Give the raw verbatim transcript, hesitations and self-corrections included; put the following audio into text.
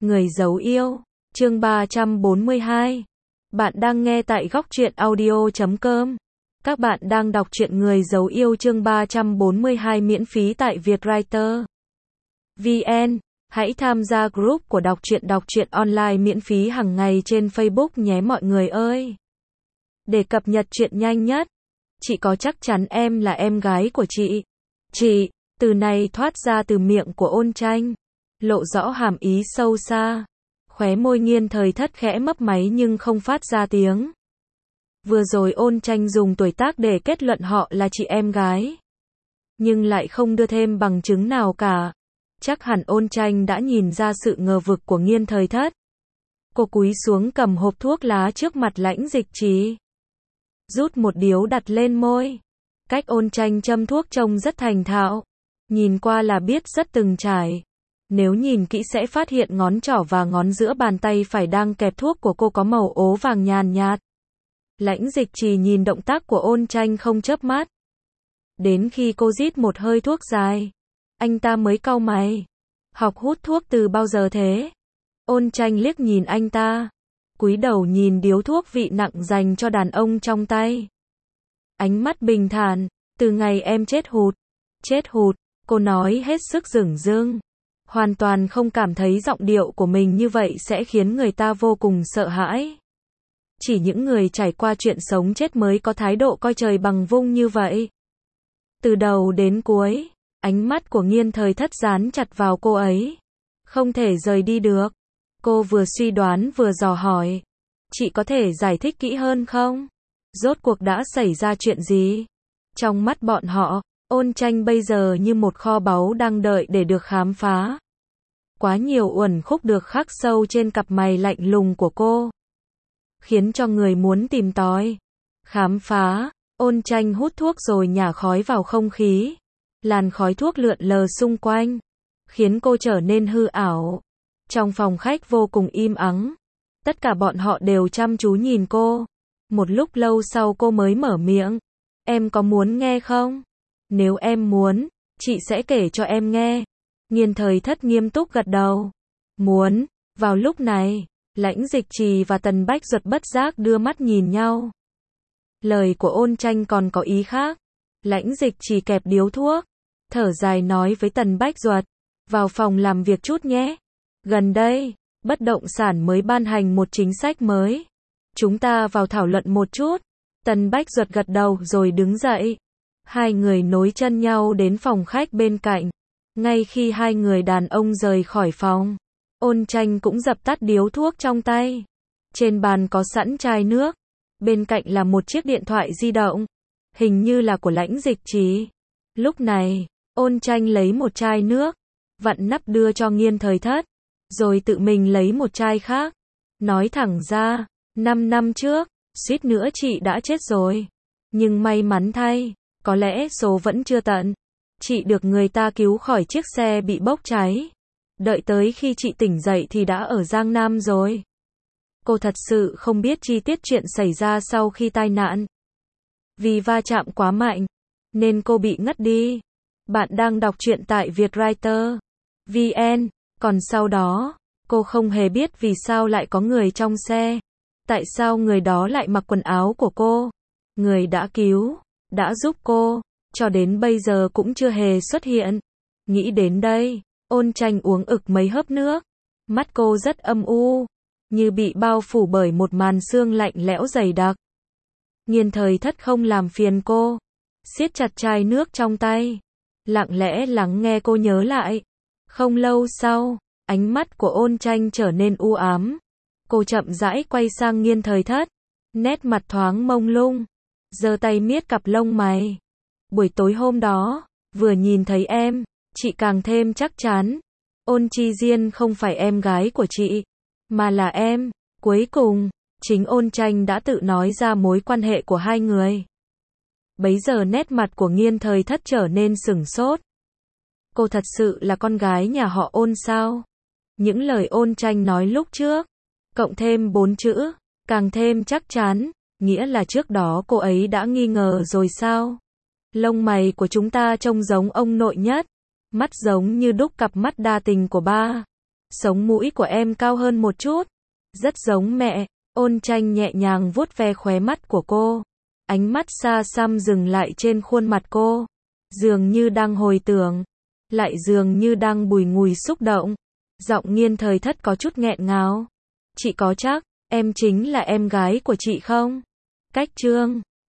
Người giấu yêu, chương ba trăm bốn mươi hai. Bạn đang nghe tại góc truyện audio chấm com. Các bạn đang đọc truyện Người giấu yêu chương ba trăm bốn mươi hai miễn phí tại Vietwriter chấm vn. Hãy tham gia group của đọc truyện đọc truyện online miễn phí hàng ngày trên Facebook nhé mọi người ơi. Để cập nhật truyện nhanh nhất, chị có chắc chắn em là em gái của chị? Chị, từ này thoát ra từ miệng của Ôn Tranh, lộ rõ hàm ý sâu xa. Khóe môi Nghiên Thời Thất khẽ mấp máy nhưng không phát ra tiếng. Vừa rồi Ôn Tranh dùng tuổi tác để kết luận họ là chị em gái, nhưng lại không đưa thêm bằng chứng nào cả. Chắc hẳn Ôn Tranh đã nhìn ra sự ngờ vực của Nghiên Thời Thất. Cô cúi xuống cầm hộp thuốc lá trước mặt Lãnh Dịch Trì, rút một điếu đặt lên môi. Cách Ôn Tranh châm thuốc trông rất thành thạo, nhìn qua là biết rất từng trải. Nếu nhìn kỹ sẽ phát hiện ngón trỏ và ngón giữa bàn tay phải đang kẹp thuốc của cô có màu ố vàng nhàn nhạt. Lãnh Dịch Trì nhìn động tác của Ôn Tranh không chớp mắt. Đến khi cô rít một hơi thuốc dài, anh ta mới cau mày. Học hút thuốc từ bao giờ thế? Ôn Tranh liếc nhìn anh ta, cúi đầu nhìn điếu thuốc vị nặng dành cho đàn ông trong tay. Ánh mắt bình thản, từ ngày em chết hụt. Chết hụt, cô nói hết sức dửng dưng. Hoàn toàn không cảm thấy giọng điệu của mình như vậy sẽ khiến người ta vô cùng sợ hãi. Chỉ những người trải qua chuyện sống chết mới có thái độ coi trời bằng vung như vậy. Từ đầu đến cuối, ánh mắt của Nghiên Thời Thất dán chặt vào cô ấy, không thể rời đi được. Cô vừa suy đoán vừa dò hỏi, chị có thể giải thích kỹ hơn không? Rốt cuộc đã xảy ra chuyện gì? Trong mắt bọn họ, Ôn Tranh bây giờ như một kho báu đang đợi để được khám phá. Quá nhiều uẩn khúc được khắc sâu trên cặp mày lạnh lùng của cô, khiến cho người muốn tìm tòi, khám phá. Ôn Tranh hút thuốc rồi nhả khói vào không khí. Làn khói thuốc lượn lờ xung quanh, khiến cô trở nên hư ảo. Trong phòng khách vô cùng im ắng, tất cả bọn họ đều chăm chú nhìn cô. Một lúc lâu sau cô mới mở miệng, em có muốn nghe không? Nếu em muốn, chị sẽ kể cho em nghe. Nghiên Thời Thất nghiêm túc gật đầu. Muốn. Vào lúc này, Lãnh Dịch Trì và Tần Bách Duật bất giác đưa mắt nhìn nhau. Lời của Ôn Tranh còn có ý khác. Lãnh Dịch Trì kẹp điếu thuốc, thở dài nói với Tần Bách Duật, vào phòng làm việc chút nhé. Gần đây, bất động sản mới ban hành một chính sách mới. Chúng ta vào thảo luận một chút. Tần Bách Duật gật đầu rồi đứng dậy. Hai người nối chân nhau đến phòng khách bên cạnh. Ngay khi hai người đàn ông rời khỏi phòng, Ôn Tranh cũng dập tắt điếu thuốc trong tay. Trên bàn có sẵn chai nước, bên cạnh là một chiếc điện thoại di động, hình như là của Lãnh Dịch Trì. Lúc này, Ôn Tranh lấy một chai nước, vặn nắp đưa cho Nghiên Thời Thất, rồi tự mình lấy một chai khác. Nói thẳng ra, năm năm trước, suýt nữa chị đã chết rồi. Nhưng may mắn thay, có lẽ số vẫn chưa tận. Chị được người ta cứu khỏi chiếc xe bị bốc cháy. Đợi tới khi chị tỉnh dậy thì đã ở Giang Nam rồi. Cô thật sự không biết chi tiết chuyện xảy ra sau khi tai nạn. Vì va chạm quá mạnh, nên cô bị ngất đi. Bạn đang đọc truyện tại Vietwriter chấm vn. Còn sau đó, cô không hề biết vì sao lại có người trong xe. Tại sao người đó lại mặc quần áo của cô? Người đã cứu, đã giúp cô, cho đến bây giờ cũng chưa hề xuất hiện. Nghĩ đến đây, Ôn Tranh uống ực mấy hớp nước. Mắt cô rất âm u, như bị bao phủ bởi một màn sương lạnh lẽo dày đặc. Nghiên Thời Thất không làm phiền cô, siết chặt chai nước trong tay, lặng lẽ lắng nghe cô nhớ lại. Không lâu sau, ánh mắt của Ôn Tranh trở nên u ám. Cô chậm rãi quay sang Nghiên Thời Thất, nét mặt thoáng mông lung, giơ tay miết cặp lông mày. Buổi tối hôm đó, vừa nhìn thấy em, chị càng thêm chắc chắn. Ôn Chi Diên không phải em gái của chị, mà là em. Cuối cùng, chính Ôn Tranh đã tự nói ra mối quan hệ của hai người. Bấy giờ nét mặt của Nghiên Thời Thất trở nên sửng sốt. Cô thật sự là con gái nhà họ Ôn sao? Những lời Ôn Tranh nói lúc trước, cộng thêm bốn chữ, càng thêm chắc chắn, nghĩa là trước đó cô ấy đã nghi ngờ rồi sao? Lông mày của chúng ta trông giống ông nội nhất, mắt giống như đúc cặp mắt đa tình của ba. Sống mũi của em cao hơn một chút. Rất giống mẹ. Ôn Tranh nhẹ nhàng vuốt ve khóe mắt của cô. Ánh mắt xa xăm dừng lại trên khuôn mặt cô. Dường như đang hồi tưởng. Lại dường như đang bùi ngùi xúc động. Giọng Nghiên Thời Thất có chút nghẹn ngào. Chị có chắc, em chính là em gái của chị không? Cách Trương